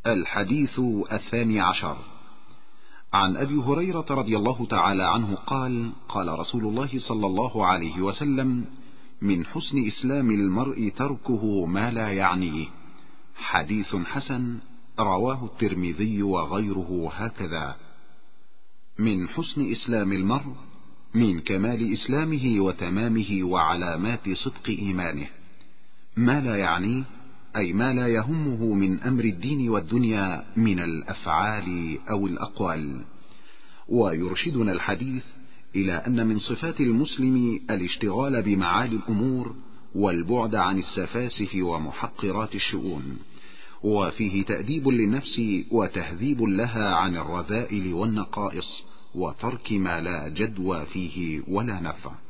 الحديث 12. عن أبي هريرة رضي الله تعالى عنه قال: قال رسول الله صلى الله عليه وسلم: من حسن إسلام المرء تركه ما لا يعنيه. حديث حسن، رواه الترمذي وغيره هكذا. من حسن إسلام المرء، من كمال إسلامه وتمامه وعلامات صدق إيمانه. ما لا يعنيه أي ما لا يهمه من أمر الدين والدنيا من الأفعال أو الأقوال. ويرشدنا الحديث إلى أن من صفات المسلم الاشتغال بمعالي الأمور والبعد عن السفاسف ومحقرات الشؤون، وفيه تأديب للنفس وتهذيب لها عن الرذائل والنقائص، وترك ما لا جدوى فيه ولا نفع.